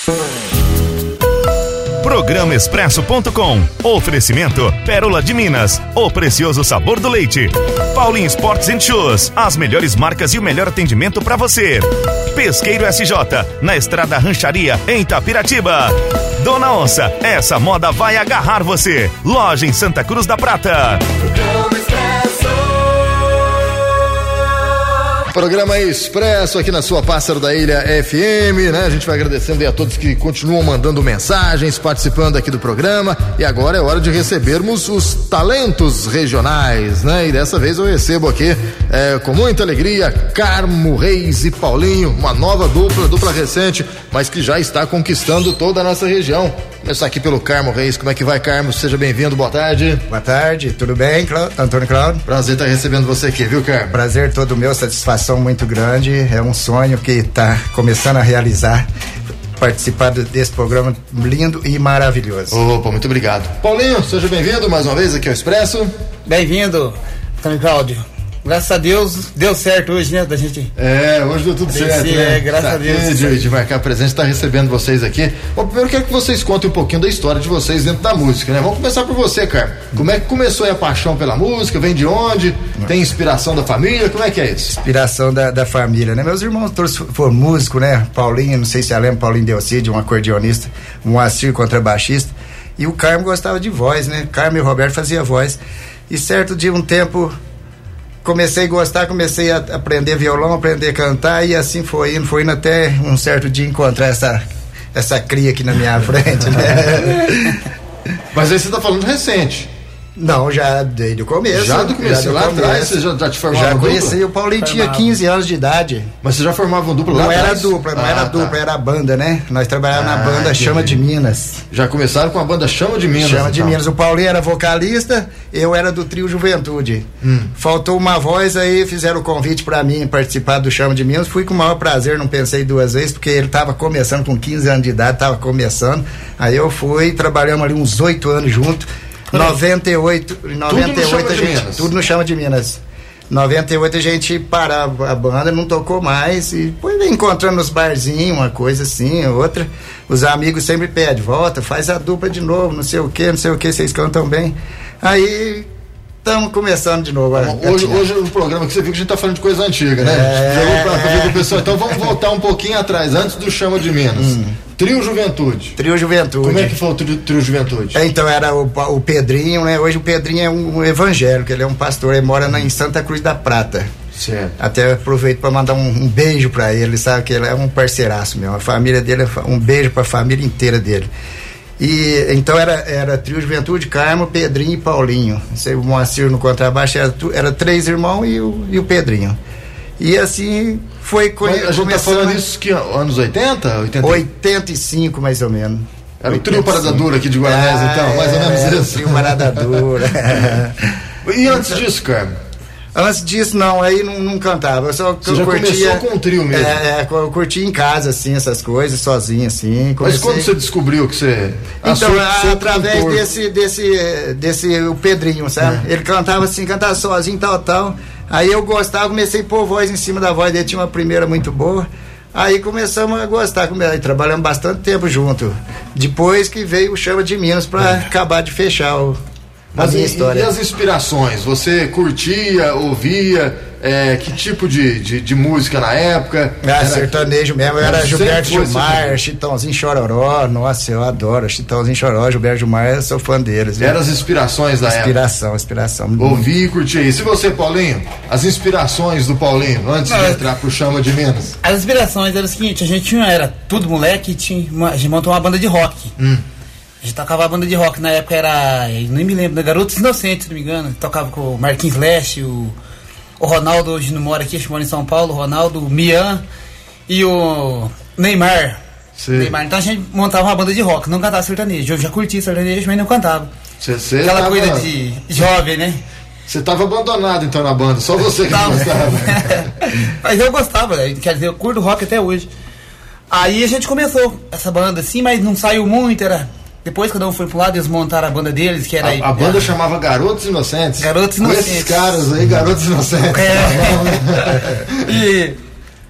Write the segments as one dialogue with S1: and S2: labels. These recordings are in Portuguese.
S1: Programa Expresso.com. Oferecimento Pérola de Minas, o precioso sabor do leite. Paulinho Sports & Shoes, as melhores marcas e o melhor atendimento para você. Pesqueiro SJ, na Estrada Rancharia, em Itapiratiba. Dona Onça, essa moda vai agarrar você. Loja em Santa Cruz da Prata.
S2: Programa Expresso aqui na sua Pássaro da Ilha FM, né? A gente vai agradecendo aí a todos que continuam mandando mensagens, participando aqui do programa. E agora é hora de recebermos os talentos regionais, né? E dessa vez eu recebo aqui com muita alegria Carmo Reis e Paulinho, uma nova dupla recente, mas que já está conquistando toda a nossa região. Começar aqui pelo Carmo Reis. Como é que vai, Carmo? Seja bem-vindo, boa tarde.
S3: Boa tarde, tudo bem, Antônio Cláudio?
S2: Prazer estar recebendo você aqui, viu, Carmo?
S3: Prazer todo meu, satisfação muito grande, é um sonho que está começando a realizar, participar desse programa lindo e maravilhoso.
S2: Opa, muito obrigado. Paulinho, seja bem-vindo mais uma vez aqui ao Expresso.
S4: Bem-vindo, Antônio Cláudio. Graças a Deus, deu certo hoje, né, da gente.
S2: Hoje deu tudo certo, né?
S3: Graças a Deus.
S2: De marcar presença, tá recebendo vocês aqui. Bom, primeiro quero que vocês contem um pouquinho da história de vocês dentro da música, né? Vamos começar por você, cara. Como é que começou aí a paixão pela música? Vem de onde? Tem inspiração da família? Como é que é isso?
S3: Inspiração da família, né? Meus irmãos todos foram músicos, né? Paulinho, não sei se você lembra, Paulinho Delcide, um acordeonista, um Moacir, contrabaixista. E o Carmo gostava de voz, né? Carmo e o Roberto faziam voz. E certo dia, um tempo, comecei a gostar, comecei a aprender violão, aprender a cantar, e assim foi indo até um certo dia encontrar essa cria aqui na minha frente, né?
S2: Mas aí você tá falando recente.
S3: Não, já desde o começo.
S2: Já do começo, lá atrás você já te formava
S3: já conheci,
S2: dupla?
S3: O Paulinho tinha 15 anos de idade.
S2: Mas você já formava um dupla lá atrás?
S3: Não era dupla, era a banda, né? Nós trabalhávamos na banda entendi. Chama de Minas.
S2: Já começaram com a banda Chama de Minas.
S3: Chama de Minas. O Paulinho era vocalista, eu era do trio Juventude. Faltou uma voz, aí fizeram o convite pra mim participar do Chama de Minas. Fui com o maior prazer, não pensei duas vezes, porque ele tava começando com 15 anos de idade, tava começando. Aí eu fui, trabalhamos ali uns 8 anos juntos. 98 a gente, tudo no Chama de Minas. 98 a gente parava a banda, não tocou mais, e depois encontrando nos barzinhos, uma coisa assim, outra. Os amigos sempre pedem, volta, faz a dupla de novo, não sei o que, vocês cantam bem. Aí estamos começando de novo.
S2: Hoje o programa que você viu que a gente tá falando de coisa antiga, né? Jogou pra ver o pessoal. Então vamos voltar um pouquinho atrás, antes do Chama de Minas. Trio Juventude.
S3: Trio Juventude.
S2: Como é que foi o Trio Juventude?
S3: Então era o Pedrinho, né? Hoje o Pedrinho é um evangélico, ele é um pastor, ele mora em Santa Cruz da Prata.
S2: Certo.
S3: Até aproveito para mandar um beijo para ele, sabe que ele é um parceiraço mesmo. A família dele, um beijo para a família inteira dele. E então era Trio Juventude, Carmo, Pedrinho e Paulinho. O Moacir no contrabaixo era 3 irmãos e o Pedrinho. E assim foi
S2: Mas a gente tá falando isso que anos 80?
S3: 85 mais ou menos.
S2: Era o Trio Parada Dura aqui de Guaranés, então, mais ou menos isso.
S3: Trio Parada Dura.
S2: E antes disso, Carmo?
S3: Antes disso, não, aí não cantava. Eu só
S2: Você já começou com o trio mesmo?
S3: Eu curtia em casa, assim, essas coisas, sozinho, assim.
S2: Mas quando você descobriu que você...
S3: Então, através desse o Pedrinho, sabe? Ele cantava assim, cantava sozinho, tal. Aí eu gostava, comecei a pôr voz em cima da voz dele, tinha uma primeira muito boa. Aí começamos a gostar, aí trabalhamos bastante tempo junto. Depois que veio o Chama de Minas pra acabar de fechar a minha história.
S2: E as inspirações? Você curtia, ouvia, que tipo de música na época?
S3: Sertanejo mesmo, era Gilberto Gilmar, Chitãozinho Chororó, nossa, eu adoro Chitãozinho Chororó, Gilberto Gilmar, eu sou fã deles. Viu?
S2: Eram as inspirações da época?
S3: Inspiração.
S2: Ouvi e curti. E se você, Paulinho, as inspirações do Paulinho, antes de entrar pro Chama de Minas?
S4: As inspirações eram o seguinte, a gente era tudo moleque, a gente montou uma banda de rock. A gente tocava a banda de rock, na época era, nem me lembro, Garotos Inocentes, se não me engano. Tocava com o Marquinhos Leste, o Ronaldo, hoje não mora aqui, acho que mora em São Paulo, o Ronaldo, o Mian e o Neymar. Então a gente montava uma banda de rock, não cantava sertanejo. Eu já curti sertanejo, mas não cantava. Aquela coisa de jovem, né?
S2: Você tava abandonado então na banda, só você que não gostava.
S4: Mas eu gostava, quer dizer, eu curto rock até hoje. Aí a gente começou essa banda assim, mas não saiu muito, depois cada um foi pro lado, eles montaram a banda deles, que era...
S2: A banda chamava Garotos Inocentes.
S4: Garotos Inocentes.
S2: Com esses caras aí, Garotos Inocentes.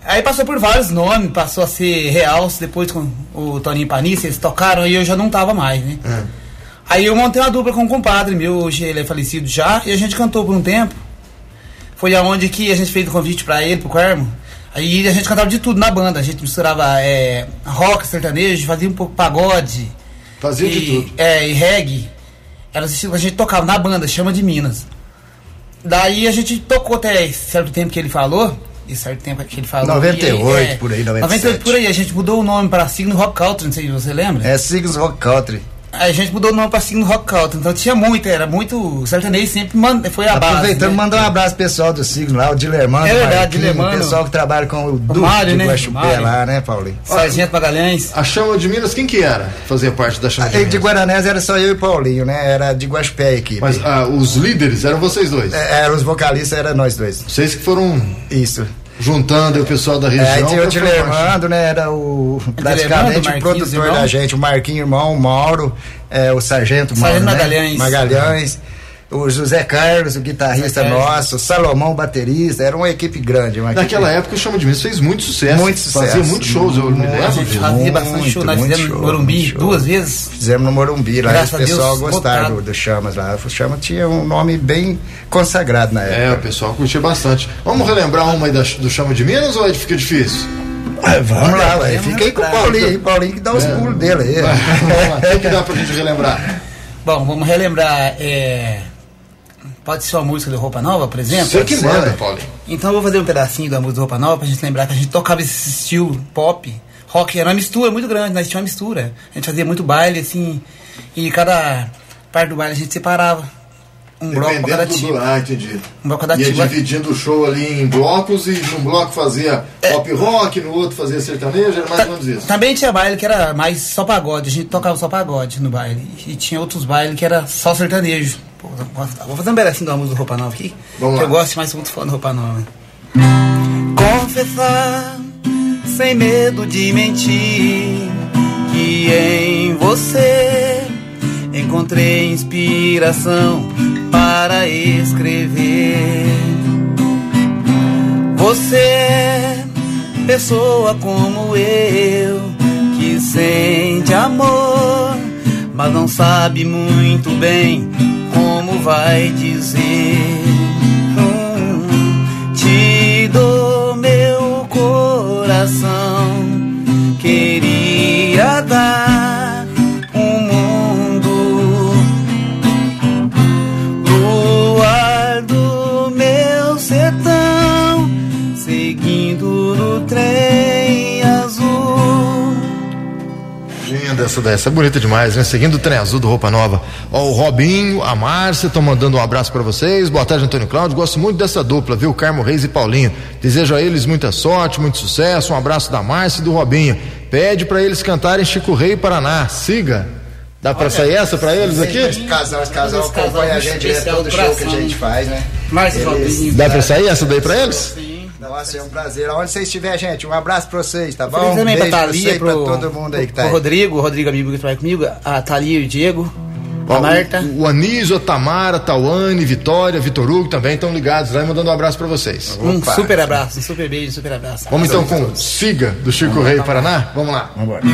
S4: Aí passou por vários nomes, passou a ser Realce, depois com o Toninho Panissa, eles tocaram e eu já não tava mais, né? Aí eu montei uma dupla com um compadre meu, hoje ele é falecido já, e a gente cantou por um tempo. Foi aonde que a gente fez o convite pra ele, pro Carmo. Aí a gente cantava de tudo na banda, a gente misturava rock, sertanejo, fazia um pouco pagode.
S2: Fazia de tudo.
S4: E reggae. Era os estilos que a gente tocava na banda, Chama de Minas. Daí a gente tocou até certo tempo que ele falou. E certo tempo que ele falou.
S3: 98, por aí, 97.
S4: 98 por aí, a gente mudou o nome para Signo Rock Country, não sei se você lembra.
S3: É Signos Rock Country.
S4: Aí a gente mudou o nome para Signo Rock Country, então tinha era muito sertanejo, sempre foi a base.
S3: Aproveitando,
S4: né?
S3: mandar um abraço pessoal do Signo lá, o Dilermano,
S4: é verdade, Dilermano,
S3: o pessoal que trabalha com o Duque
S4: Mário,
S3: de
S4: né?
S3: Guaxupé lá, né, Paulinho?
S4: Sargento Magalhães.
S2: A Chama de Minas, quem que era? Fazia parte da Chama de Minas?
S3: De Guaranés era só eu e Paulinho, né? Era de Guaxupé a equipe.
S2: Mas os líderes eram vocês dois?
S3: Eram os vocalistas, eram nós dois.
S2: Vocês que foram...
S3: Isso.
S2: Juntando o pessoal da região.
S3: Aí tinha o Dilermando, né? Era praticamente o produtor da gente, o Marquinho Irmão, o Mauro, o Sargento
S4: Magalhães.
S3: Magalhães, o José Carlos, o guitarrista nosso, o Salomão, o baterista, era uma equipe grande.
S2: Naquela época o Chama de Minas fez muito sucesso.
S3: Muito sucesso.
S2: Fazia muitos shows, eu me lembro.
S4: A gente fazia bastante show, nós fizemos no Morumbi 2 vezes.
S3: Fizemos no Morumbi, lá
S4: Graças
S3: o pessoal gostaram do Chamas lá. O Chamas tinha um nome bem consagrado na época.
S2: O pessoal curtia bastante. Vamos relembrar uma aí do Chama de Minas ou fica difícil?
S3: Vamos lá, ué. Fica aí com o Paulinho que dá os pulos dele aí.
S2: O que dá pra gente relembrar?
S4: Bom, vamos relembrar. Pode ser uma música do Roupa Nova, por exemplo?
S2: Você que manda, Paulinho.
S4: Então eu vou fazer um pedacinho da música do Roupa Nova pra gente lembrar que a gente tocava esse estilo pop, rock, era uma mistura muito grande, nós tínhamos uma mistura. A gente fazia muito baile, assim, e cada parte do baile a gente separava um bloco pra cada tipo.
S2: Entendi.
S4: Um bloco cada tipo.
S2: Ia dividindo o show ali em blocos e num bloco fazia pop rock, no outro fazia sertanejo, era mais ou menos isso.
S4: Também tinha baile que era mais só pagode, a gente tocava só pagode no baile. E tinha outros bailes que era só sertanejo. Pô, vou fazer um pedacinho da música do Roupa Nova aqui.
S2: Vamos
S4: que
S2: lá.
S4: eu gosto mais muito fã do Roupa Nova. Confessar, sem medo de mentir, que em você encontrei inspiração para escrever. Você é pessoa como eu, que sente amor, mas não sabe muito bem como vai dizer. Te dou meu coração, queria dar um mundo, luar do meu sertão, seguindo no trem azul.
S2: Linda essa é bonita demais, né? Seguindo o trem azul do Roupa Nova. Ó, o Robinho, a Márcia, estão mandando um abraço pra vocês. Boa tarde, Antônio Cláudio. Gosto muito dessa dupla, viu? Carmo Reis e Paulinho. Desejo a eles muita sorte, muito sucesso. Um abraço da Márcia e do Robinho. Pede pra eles cantarem Chico Rei e Paraná. Siga. Dá pra sair essa pra eles aqui?
S3: Esse casal acompanha a gente direto todo show que a gente faz, né?
S2: Dá pra sair essa daí pra eles?
S4: Sim.
S3: Nossa, é um prazer. Onde você estiver, gente, um abraço pra vocês, tá bom?
S4: Feliz também
S3: Beijo
S4: pra Thalia,
S3: pra todo mundo aí que tá aí.
S4: O Rodrigo amigo que trabalha comigo, a Thalia e o Diego, a Marta.
S2: O Anísio, a Tamara, a Tauane, Vitória, Vitor Hugo também estão ligados lá e mandando um abraço pra vocês.
S4: Um super abraço, um super beijo, um super abraço.
S2: Vamos então com Siga, do Chico Rei e Paraná? Vamos lá.
S3: Vamos embora.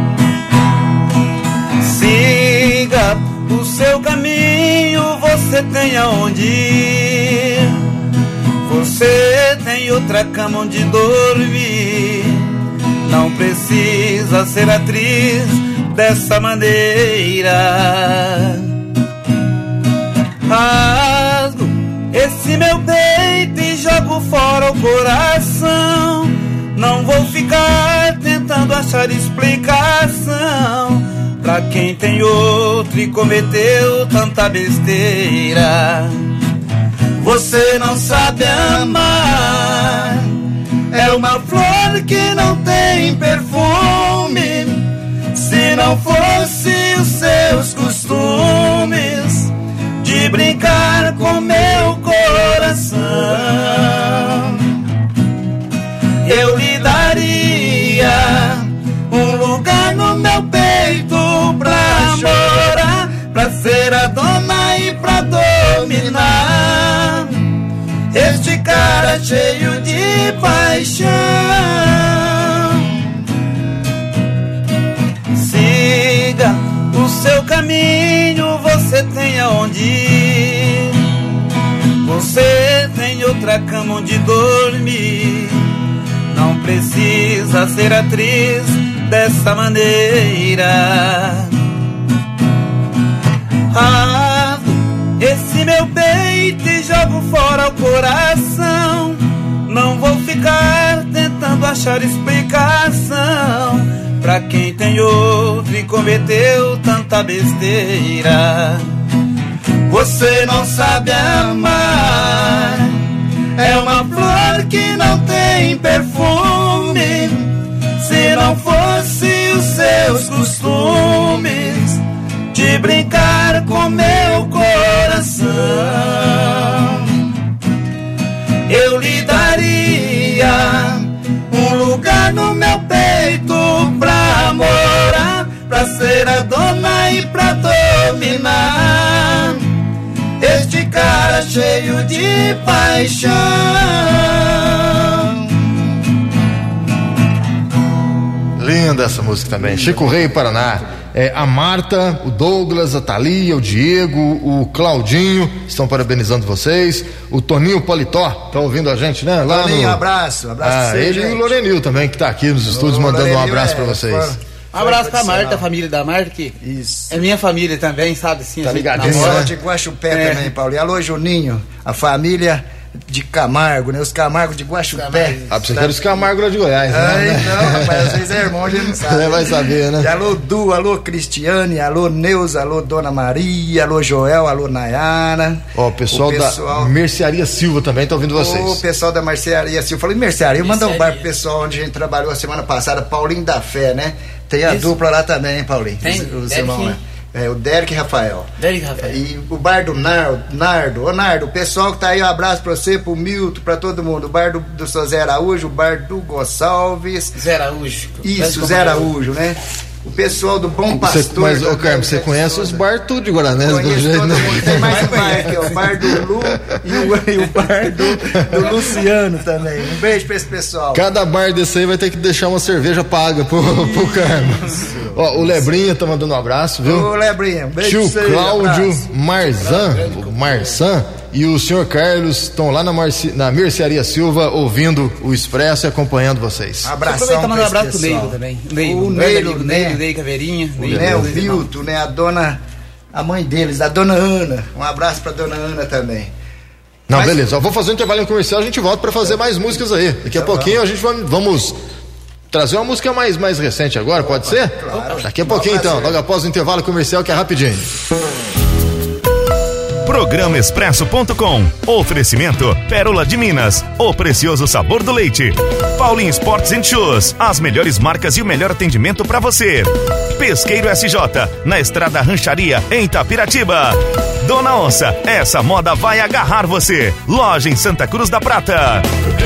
S4: Siga o seu caminho, você tem aonde ir. Você tem outra cama onde dormir. Não precisa ser atriz dessa maneira. Rasgo esse meu peito e jogo fora o coração. Não vou ficar tentando achar explicação pra quem tem outro e cometeu tanta besteira. Você não sabe amar, é uma flor que não tem perfume. Se não fosse os seus costumes de brincar com meu coração, eu lhe daria um lugar no meu peito pra morar, pra ser a dona e pra dominar este cara cheio de
S5: paixão. Siga o seu caminho, você tem aonde ir. Você tem outra cama onde dormir. Não precisa ser atriz dessa maneira. Ah, esse meu peito e jogo fora o coração. Não vou ficar tentando achar explicação pra quem tem outro e cometeu tanta besteira. Você não sabe amar, é uma flor que não tem perfume. Se não fosse os seus costumes de brincar com meu coração, eu lhe daria um lugar no meu peito pra morar, pra ser a dona e pra dominar este cara cheio de paixão.
S2: Linda essa música também. Chico Rei, Paraná. A Marta, o Douglas, a Thalia, o Diego, o Claudinho estão parabenizando vocês. O Toninho Politó tá ouvindo a gente, né? Lá
S3: Toninho,
S2: no...
S3: abraço pra você,
S2: ele, gente. E o Lorenil também, que tá aqui nos estúdios, mandando um abraço pra vocês.
S4: Um abraço pra Marta, a família da Marta, que
S3: isso.
S4: É minha família também, sabe? Assim,
S2: tá ligadinho,
S3: né? De Guaxupé também, Paulo. E alô, Juninho, a família de Camargo, né? Os Camargos de Guaxupé.
S2: Ah, você quer os Camargo lá de Goiás, né?
S3: Não, rapaz, às vezes é irmão, a gente não sabe.
S2: Você vai saber, né?
S3: E alô, Du, alô, Cristiane, alô, Neuza, alô, Dona Maria, alô, Joel, alô, Nayara.
S2: Ó, o pessoal da Mercearia Silva também tá ouvindo vocês.
S3: O pessoal da Mercearia Silva. Falei, Mercearia, eu mandar um bar pro pessoal onde a gente trabalhou a semana passada, Paulinho da Fé, né? Tem a dupla lá também, hein, Paulinho?
S4: Tem,
S3: os irmãos, né? O Derek e Rafael.
S4: Derek e Rafael.
S3: E o bar do Nardo. Ô, Nardo, o pessoal que tá aí, um abraço pra você, pro Milton, pra todo mundo. O bar do seu Zé Araújo, o bar do Gonçalves.
S4: Zé Araújo.
S3: Isso, Zé Araújo, né? O pessoal do Bom Pastor.
S2: Mas, ô Carmen, você conhece os bar tudo de Guaranés?
S3: Conheço todo mundo. Tem mais um bar aqui, ó. O bar do Lu e o bar do Luciano também. Um beijo pra esse pessoal.
S2: Cada bar desse aí vai ter que deixar uma cerveja paga pro Carmen. Ó, o Lebrinha tá mandando um abraço, viu?
S3: Ô, Lebrinha, um beijo.
S2: Tio Cláudio Marzan e o senhor Carlos estão lá na Mercearia Silva ouvindo o Expresso e acompanhando vocês.
S3: Um abração pra
S4: um abraço pro Neilo também.
S3: O Neilo,
S4: Neilo Caveirinha.
S3: O Vilto, né? A mãe deles, a dona Ana. Um abraço pra dona Ana também.
S2: Não, beleza. Vou fazer um intervalo comercial, a gente volta pra fazer mais músicas aí. Daqui a pouquinho a gente vamos trazer uma música mais recente agora, pode ser?
S3: Claro.
S2: Daqui a pouquinho então, logo após o intervalo comercial, que é rapidinho.
S1: Programa Expresso.com. Oferecimento Pérola de Minas, o precioso sabor do leite. Paulinho Sports and Shoes, as melhores marcas e o melhor atendimento para você. Pesqueiro SJ, na Estrada Rancharia, em Itapiratiba. Dona Onça, essa moda vai agarrar você. Loja em Santa Cruz da Prata.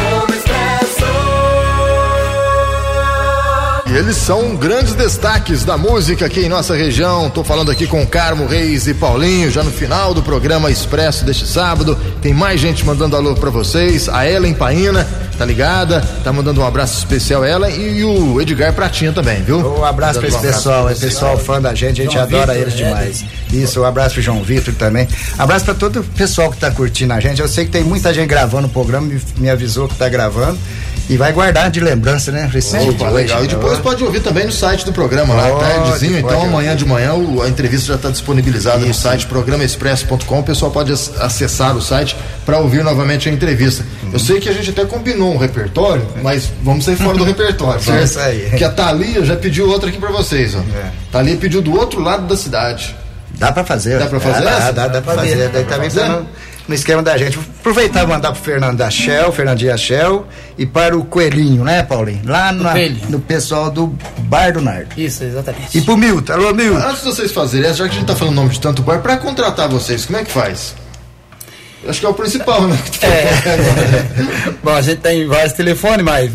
S2: E eles são grandes destaques da música aqui em nossa região. Tô falando aqui com Carmo Reis e Paulinho, já no final do programa Expresso deste sábado. Tem mais gente mandando alô pra vocês. A Ellen Paina, tá ligada? Tá mandando um abraço especial, ela e o Edgar Pratinha também, viu?
S3: Um abraço pra esse pessoal, pessoal fã da gente, a gente adora eles demais. Isso, um abraço pro João Vitor também. Abraço pra todo o pessoal que tá curtindo a gente. Eu sei que tem muita gente gravando o programa, me avisou que tá gravando. E vai guardar de lembrança, né?
S2: Opa, legal. E depois pode ouvir também no site do programa lá, tardezinho. Então amanhã de manhã a entrevista já está disponibilizada no site programaexpresso.com. O pessoal pode acessar o site para ouvir novamente a entrevista. Eu sei que a gente até combinou um repertório, mas vamos sair fora do repertório.
S3: É isso aí.
S2: Que a Thalia já pediu outra aqui para vocês, ó. Thalia pediu do outro lado da cidade.
S3: Dá para fazer.
S2: Dá para fazer?
S3: Dá para fazer. Daí também no esquema da gente. Vou aproveitar e mandar pro Fernandinha Shell e para o Coelhinho, né, Paulinho? Lá no pessoal do Bar do Nardo.
S4: Isso, exatamente.
S3: E pro Milton. Alô, Milton.
S2: Antes de vocês fazerem, já que a gente tá falando o nome de tanto bar, para contratar vocês, como é que faz? Acho que é o principal, né?
S4: Bom, a gente tem vários telefones, mas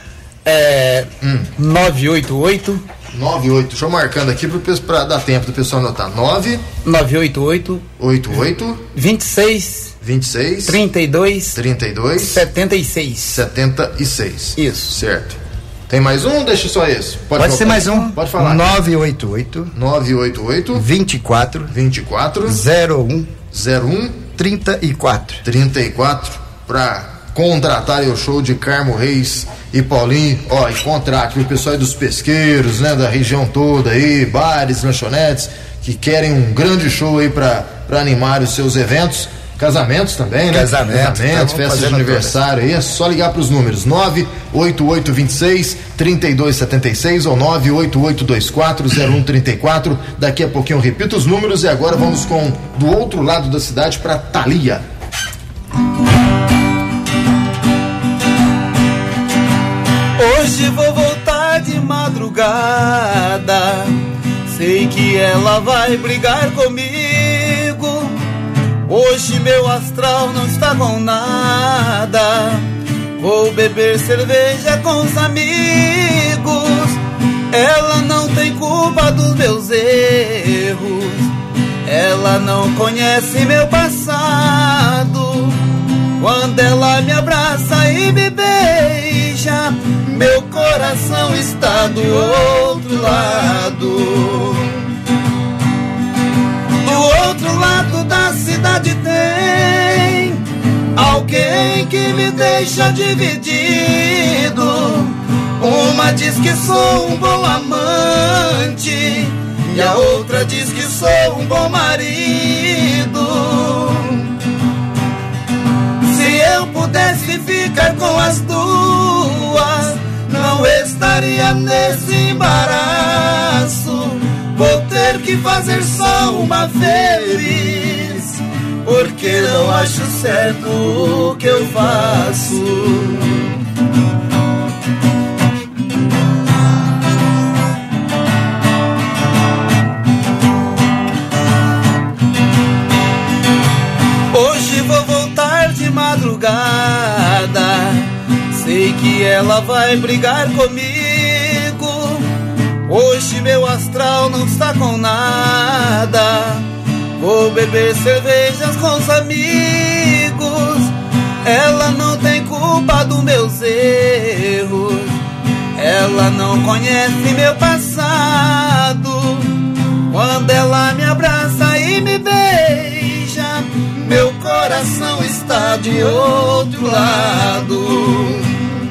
S4: 988
S2: deixa eu marcando aqui pra dar tempo do pessoal anotar. 988
S4: 26
S2: 26
S4: 32
S2: 76.
S4: Isso.
S2: Certo. Tem mais um? Deixa só esse.
S3: Pode ser mais um.
S2: Pode falar.
S3: 988 24 01
S2: 34 para contratar o show de Carmo Reis e Paulinho, e contrate o pessoal aí dos pesqueiros, né, da região toda aí, bares, lanchonetes, que querem um grande show aí para animar os seus eventos, casamentos também, né? Casamentos, festas de aniversário aí, é só ligar para os números 98826-3276 ou 98824-0134. Daqui a pouquinho eu repito os números e agora vamos com do outro lado da cidade para Thalia.
S5: Hoje vou voltar de madrugada, sei que ela vai brigar comigo. Hoje meu astral não está com nada, vou beber cerveja com os amigos. Ela não tem culpa dos meus erros, ela não conhece meu passado. Quando ela me abraça e me beija, meu coração está do outro lado. Do outro lado da cidade tem alguém que me deixa dividido. Uma diz que sou um bom amante e a outra diz que sou um bom marido. Se eu pudesse ficar com as duas, não estaria nesse embaraço. Vou ter que fazer só uma vez, porque não acho certo o que eu faço. Hoje vou voltar de madrugada, sei que ela vai brigar comigo. Hoje meu astral não está com nada, vou beber cervejas com os amigos. Ela não tem culpa dos meus erros, ela não conhece meu passado. Quando ela me abraça e me beija, meu coração está de outro lado.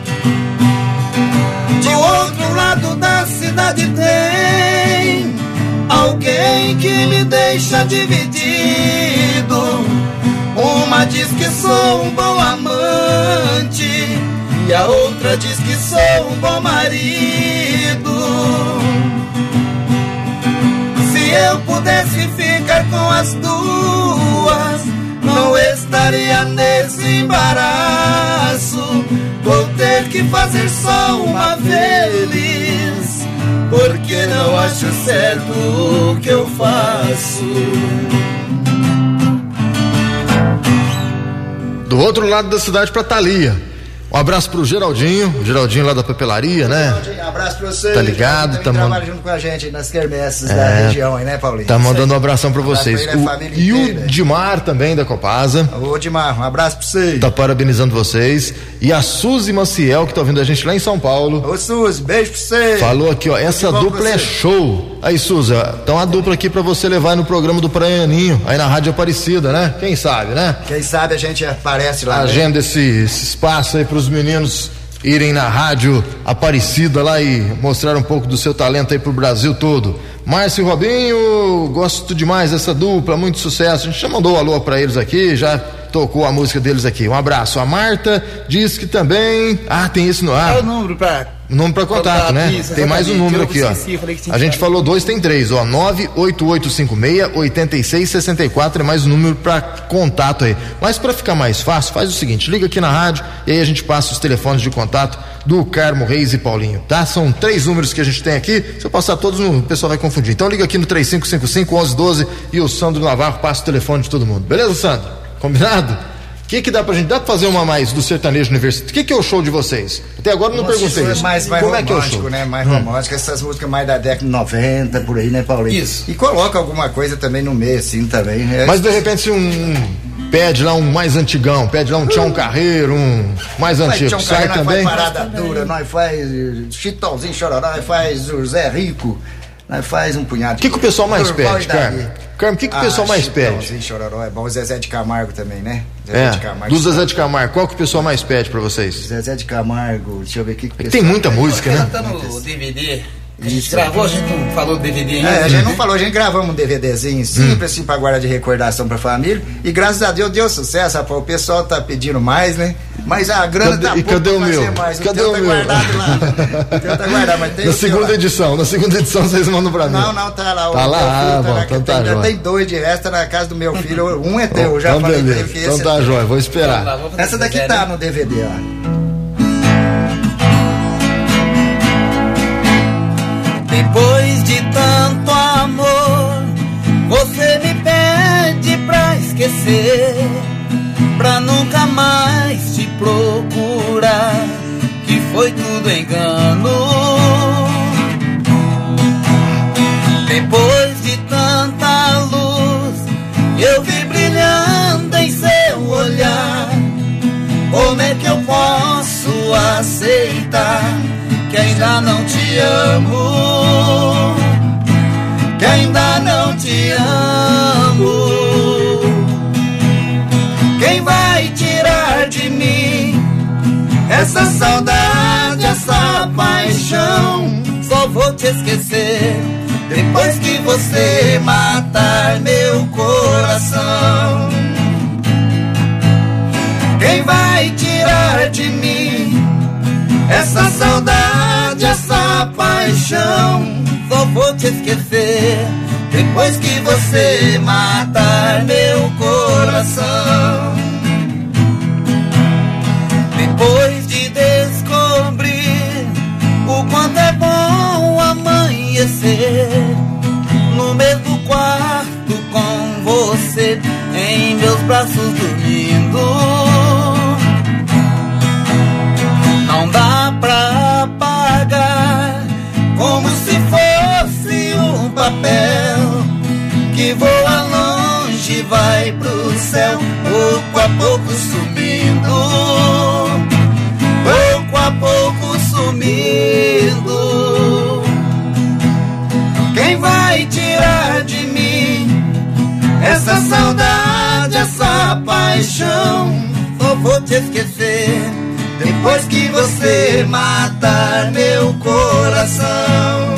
S5: De outro lado da cidade tem alguém que me deixa dividido. Uma diz que sou um bom amante e a outra diz que sou um bom marido. Se eu pudesse ficar com as duas, não estaria nesse embaraço. Vou ter que fazer só uma vez, porque não acho certo o que eu faço.
S2: Do outro lado da cidade para Thalia. Um abraço pro Geraldinho lá da papelaria, né?
S3: Geraldinho, abraço pra você.
S2: Tá ligado?
S3: Tá trabalhando junto com a gente aí nas quermesses da região aí, né, Paulinho?
S2: Tá mandando um abração pra vocês. E o Dimar também da Copasa.
S3: Ô, Dimar, um abraço pra você.
S2: Tá parabenizando vocês. E a Suzy Maciel, que tá ouvindo a gente lá em São Paulo.
S3: Ô, Suzy, beijo pra você.
S2: Falou aqui, ó, essa dupla é show. Aí, Suzy, então a dupla aqui pra você levar no programa do Praianinho, aí na Rádio Aparecida, né? Quem sabe, né?
S3: Quem sabe a gente aparece lá.
S2: Agenda esse espaço aí pros meninos irem na Rádio Aparecida lá e mostrar um pouco do seu talento aí pro Brasil todo. Márcio e Robinho, gosto demais dessa dupla, muito sucesso. A gente já mandou um alô pra eles aqui, já tocou a música deles aqui. Um abraço. A Marta diz que também. Tem esse no ar.
S4: É o número pra.
S2: O número para contato, né?
S4: Isso,
S2: tem mais um número aqui, ó. A gente falou 2, tem 3, ó. 98856-8664 é mais um número para contato aí. Mas para ficar mais fácil, faz o seguinte: liga aqui na rádio e aí a gente passa os telefones de contato do Carmo Reis e Paulinho, tá? São 3 números que a gente tem aqui. Se eu passar todos, o pessoal vai confundir. Então liga aqui no 3555-1112 e o Sandro Navarro passa o telefone de todo mundo. Beleza, Sandro? Combinado? O que dá pra gente? Dá pra fazer uma mais do sertanejo universitário? O que é o show de vocês? Até agora eu não perguntei isso.
S3: Mais
S2: como é que é o show?
S3: Né? Mais romântico, essas músicas mais da década de 90, por aí, né, Paulinho?
S4: Isso.
S3: E coloca alguma coisa também no meio, assim, também.
S2: Mas de repente pede lá um mais antigão, pede lá um Tião Carreiro, um mais antigo. Sai também?
S3: Nós faz Parada Dura, nós faz Chitãozinho Chororó, nós faz José Rico, nós faz um punhado.
S2: O que o pessoal mais pede, Carmen? Carmen, o que o pessoal mais pede?
S3: Chitãozinho Chororó é bom, o Zezé de Camargo também, né?
S2: De Camargo, do Zezé de Camargo, qual que o pessoal mais pede pra vocês?
S3: Zezé de Camargo, deixa eu ver o que o pessoal
S2: tem muita música, né?
S4: Tá no DVD. A gente gravou, a gente não falou do DVD ainda.
S3: A gente não falou, a gente gravamos um DVDzinho simples, assim, pra guardar de recordação pra família. E graças a Deus deu sucesso, rapaz. O pessoal tá pedindo mais, né? Mas a grana tá pouco
S2: cadê o meu?
S3: Mais.
S2: Cadê o meu?
S3: Guardado lá. O teu tá guardado, mas tem
S2: na segunda edição vocês mandam pra mim.
S3: Não, tá lá.
S2: Tá lá, bom, então tá jóia.
S3: Tem 2 de resto, tá na casa do meu filho. Um é teu, já falei pra ele que esse.
S2: Então tá jóia, vou esperar.
S3: Essa daqui tá no DVD, ó.
S5: Depois de tanto amor, você me pede pra esquecer, pra nunca mais te procurar, que foi tudo engano. Depois de tanta luz, eu vi brilhando em seu olhar. Como é que eu posso aceitar que ainda não te amo, que ainda não te amo? Quem vai tirar de mim essa saudade, essa paixão? Só vou te esquecer depois que você matar meu coração. Quem vai tirar de mim essa saudade, essa paixão? Só vou te esquecer depois que você matar meu coração. Depois de descobrir o quanto é bom amanhecer no mesmo quarto com você, em meus braços dormindo, não dá pra apagar, como se fosse um papel que voa longe, vai pro céu, pouco a pouco sumindo, pouco a pouco sumindo. Quem vai tirar de mim essa saudade, essa paixão? Só vou te esquecer depois que você matar meu coração.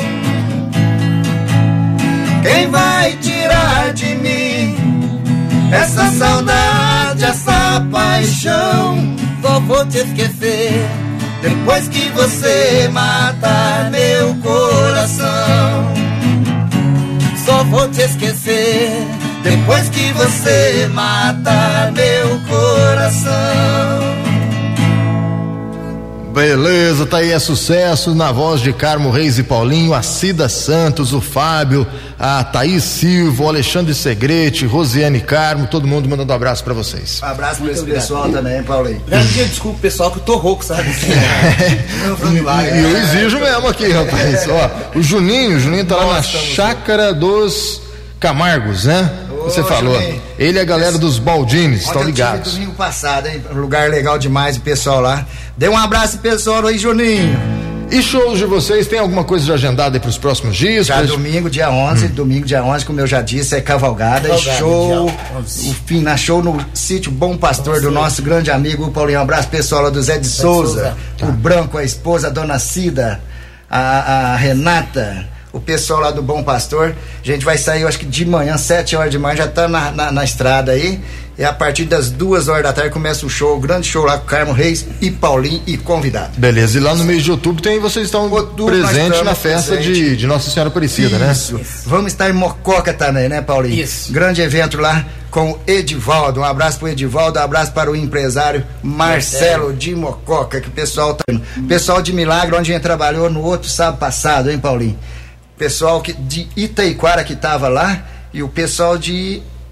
S5: Quem vai tirar de mim essa saudade, essa paixão? Só vou te esquecer depois que você matar meu coração. Só vou te esquecer depois que você matar meu coração.
S2: Beleza, tá aí, é sucesso na voz de Carmo Reis e Paulinho, a Cida Santos, o Fábio, a Thaís Silva, o Alexandre Segrete, Rosiane Carmo, todo mundo mandando um abraço pra vocês.
S3: Um abraço pra esse pessoal também, Paulinho.
S4: Desculpa o pessoal que eu tô rouco, sabe?
S2: E eu exijo mesmo aqui, rapaz. Ó, o Juninho tá lá na Chácara dos Camargos, né? Você falou. Juninho. Ele é a galera dos Baldines, estão ligados.
S3: Domingo passado, hein? Lugar legal demais, o pessoal lá. Dê um abraço pessoal aí, Juninho.
S2: E shows de vocês, tem alguma coisa já agendada aí pros próximos dias?
S3: Já domingo, dia 11, domingo, dia 11, como eu já disse, é cavalgada show, na show no sítio Bom Pastor do nosso grande amigo Paulinho. Um abraço pessoal lá do Zé de Souza, o Branco, a esposa, a dona Cida, a Renata, o pessoal lá do Bom Pastor. A gente vai sair, eu acho que de manhã, 7 horas de manhã, já tá na estrada aí. E a partir das 2 horas da tarde começa o show, o grande show lá com Carmo Reis e Paulinho e convidado.
S2: Beleza, e lá no mês de outubro vocês estão presentes na festa de Nossa Senhora Aparecida, né?
S3: Isso. Vamos estar em Mococa também, né, Paulinho?
S4: Isso.
S3: Grande evento lá com o Edivaldo. Um abraço pro Edivaldo, um abraço para o empresário Marcelo de Mococa, que o pessoal tá indo. Pessoal de Milagre, onde a gente trabalhou no outro sábado passado, hein, Paulinho? Pessoal de Itaiquara que tava lá, e o pessoal de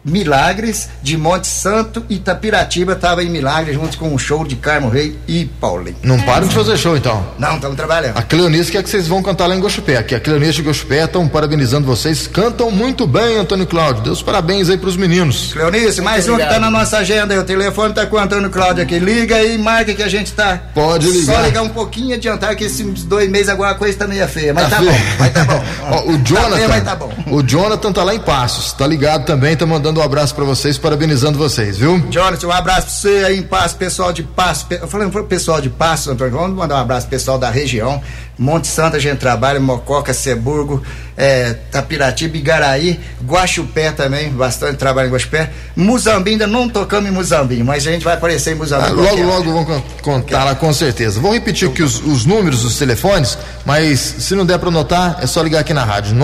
S3: Milagres, de Monte Santo, Itapiratiba, tava em Milagres, junto com um show de Carmo Rei e Paulinho.
S2: Não param de fazer show, então?
S3: Não, estamos trabalhando.
S2: A Cleonice quer que vocês vão cantar lá em Guaxupé. Aqui, a Cleonice de Guaxupé estão parabenizando vocês. Cantam muito bem, Antônio Cláudio. Deus parabéns aí pros meninos.
S3: Cleonice, mais um que tá na nossa agenda aí. O telefone tá com o Antônio Cláudio aqui. Liga aí, marca que a gente tá.
S2: Pode ligar.
S3: Só ligar um pouquinho adiantar, que esses 2 meses agora a coisa tá meio feia. Mas tá bom, mas tá bom.
S2: Ó, o Jonathan,
S3: tá feio, mas tá bom.
S2: O Jonathan tá lá em Passos. Tá ligado também, tá mandando um abraço pra vocês, parabenizando vocês, viu?
S3: Jonathan, um abraço pra você aí em Passos, pessoal de Passos. Eu falei pro pessoal de Passos, Antônio, vamos mandar um abraço pro pessoal da região. Monte Santo a gente trabalha, Mococa, Ceburgo, Tapiratiba, Igaraí, Guaxupé também, bastante trabalho em Guaxupé. Muzambinho, ainda não tocamos em Muzambinho, mas a gente vai aparecer em Muzambinho.
S2: Logo vão contar lá com certeza. Vou repetir aqui os números dos telefones, mas se não der para anotar, é só ligar aqui na rádio.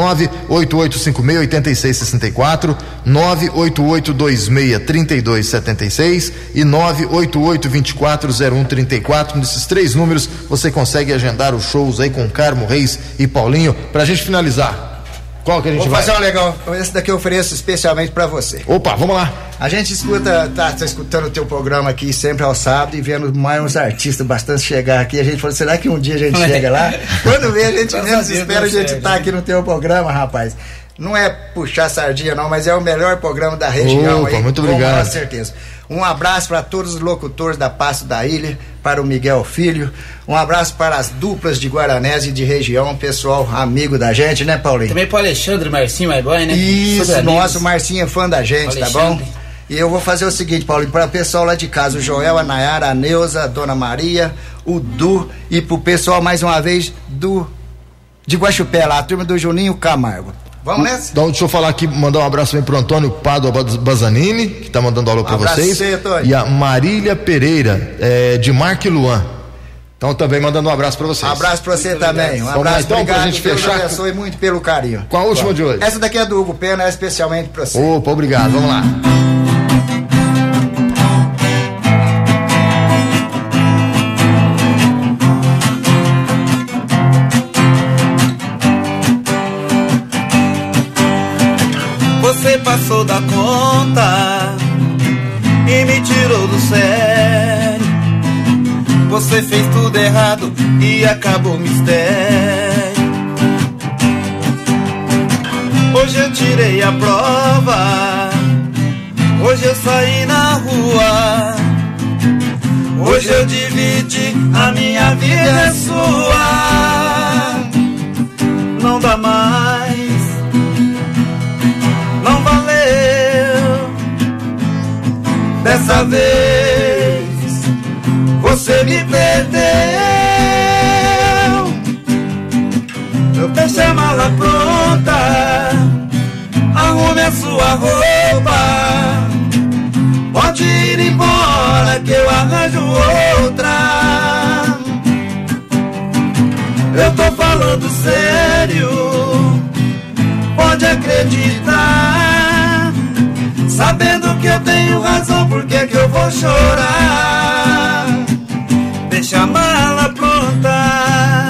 S2: 988568664, 988263276 e 988240134. Nesses 3 números você consegue agendar os shows aí com Carmo Reis e Paulinho. Pra gente finalizar, qual que a gente vai?
S3: Vou fazer um legal. Esse daqui eu ofereço especialmente pra você.
S2: Opa, vamos lá.
S3: A gente escuta, tá escutando o teu programa aqui sempre ao sábado e vendo mais uns artistas bastante chegar aqui. A gente falou, será que um dia a gente chega lá? Quando vê, a gente menos espera a gente tá aqui no teu programa, rapaz. Não é puxar sardinha não, mas é o melhor programa da região.
S2: Opa,
S3: aí,
S2: muito obrigado.
S3: Com certeza. Um abraço para todos os locutores da Passo da Ilha, para o Miguel Filho. Um abraço para as duplas de Guaranese e de região, pessoal amigo da gente, né, Paulinho?
S4: Também para o Alexandre, Marcinho, my boy, né?
S3: Isso, nosso Marcinho é fã da gente, tá bom? E eu vou fazer o seguinte, Paulinho, para o pessoal lá de casa, o Joel, a Nayara, a Neuza, a Dona Maria, o Du, e pro pessoal mais uma vez de Guaxupé lá, a turma do Juninho Camargo. Vamos nessa?
S2: Então, deixa eu falar aqui, mandar um abraço também pro Antônio Pádua Bazanini, que tá mandando alô pra vocês. E a Marília Pereira, de Marque Luan. Então, também mandando um abraço pra vocês.
S3: Um abraço pra você também. Um abraço,
S2: então,
S3: obrigado,
S2: pra gente fechar.
S3: Deus abençoe muito pelo carinho.
S2: Qual a última de hoje?
S3: Essa daqui é do Hugo Pena, especialmente pra você.
S2: Opa, obrigado, vamos lá.
S5: Você passou da conta e me tirou do sério. Você fez tudo errado e acabou o mistério. Hoje eu tirei a prova, hoje eu saí na rua, hoje eu dividi, a minha vida é sua. Não dá mais, não valeu. Dessa vez você me perdeu. Eu deixei a mala pronta, arrume a sua roupa, pode ir embora que eu arranjo outra. Eu tô falando sério, pode acreditar, sabendo que eu tenho razão, por que que eu vou chorar? Deixa a mala pronta.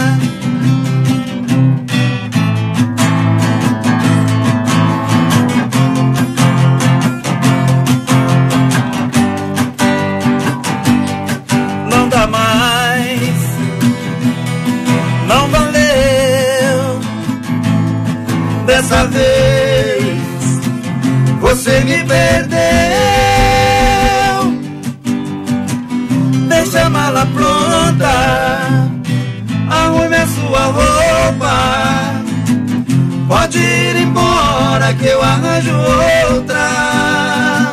S5: Não dá mais, não valeu. Dessa vez você me perdeu. Deixa a mala pronta, arrume a sua roupa, pode ir embora que eu arranjo outra.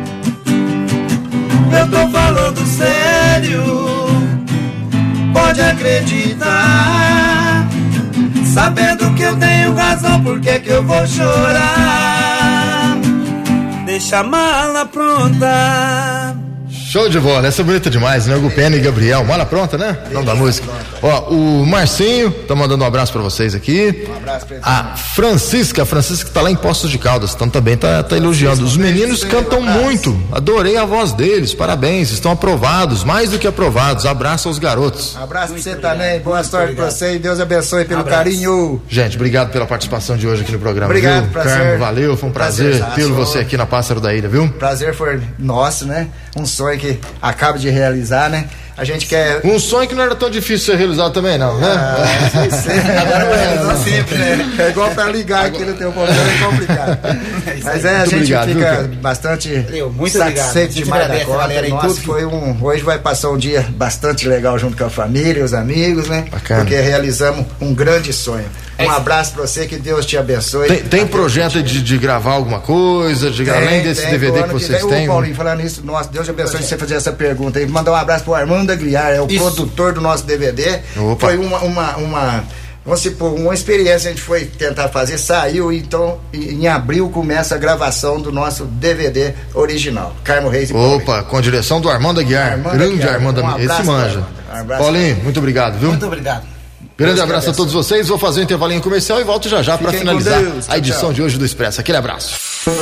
S5: Eu tô falando sério, pode acreditar, sabendo que eu tenho razão, por que que eu vou chorar? Deixa a mala pronta.
S2: Show de bola, essa é bonita demais, né? Gupena e Gabriel, mala pronta, né? Nome da música. Ó, o Marcinho tá mandando um abraço pra vocês aqui.
S3: Um abraço pra ele.
S2: A Francisca tá lá em Poços de Caldas, então também tá elogiando. Os meninos cantam muito, adorei a voz deles, parabéns, estão aprovados, mais do que aprovados. Abraço aos garotos.
S3: Abraço pra você também, boa sorte pra você e Deus abençoe pelo carinho.
S2: Gente, obrigado pela participação de hoje aqui no programa.
S3: Obrigado,
S2: viu?
S3: prazer.
S2: Carmo, valeu, foi um prazer tê-lo você aqui na Pássaro da Ilha, viu?
S3: Prazer foi nosso, né? Um sonho que acaba de realizar, né? A gente quer...
S2: Um sonho que não era tão difícil ser realizado também, não, né?
S3: Agora vai realizar sempre, né? É igual pra ligar aqui no teu programa, é complicado. Mas a gente fica bastante satisfeito demais da conta. Nossa, hoje vai passar um dia bastante legal junto com a família, os amigos, né?
S2: Bacana.
S3: Porque realizamos um grande sonho. Um abraço pra você, que Deus te abençoe.
S2: Tem projeto de gravar alguma coisa, além desse DVD que vocês têm?
S3: Ô, Paulinho, falando nisso, nossa, Deus te abençoe de você fazer essa pergunta aí. Mandar um abraço pro Armando Aguiar, é o produtor do nosso DVD.
S2: Opa.
S3: Foi vamos supor, uma experiência a gente foi tentar fazer, saiu, então em abril começa a gravação do nosso DVD original, Carmo Reis e Paulinho.
S2: Opa, com a direção do Armando Aguiar, grande Armando Aguiar, esse manja. Paulinho, muito obrigado, viu?
S4: Muito obrigado.
S2: Grande abraço a todos vocês, vou fazer um intervalinho comercial e volto já para finalizar a edição de hoje do Expresso. Aquele abraço.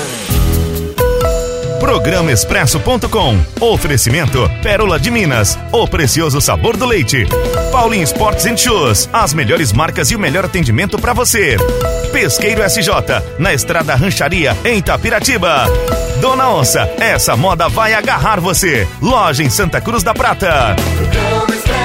S1: Programa Expresso.com. Oferecimento Pérola de Minas, o precioso sabor do leite. Paulinho Sports and Shoes, as melhores marcas e o melhor atendimento para você. Pesqueiro SJ, na Estrada Rancharia, em Itapiratiba. Dona Onça, essa moda vai agarrar você. Loja em Santa Cruz da Prata.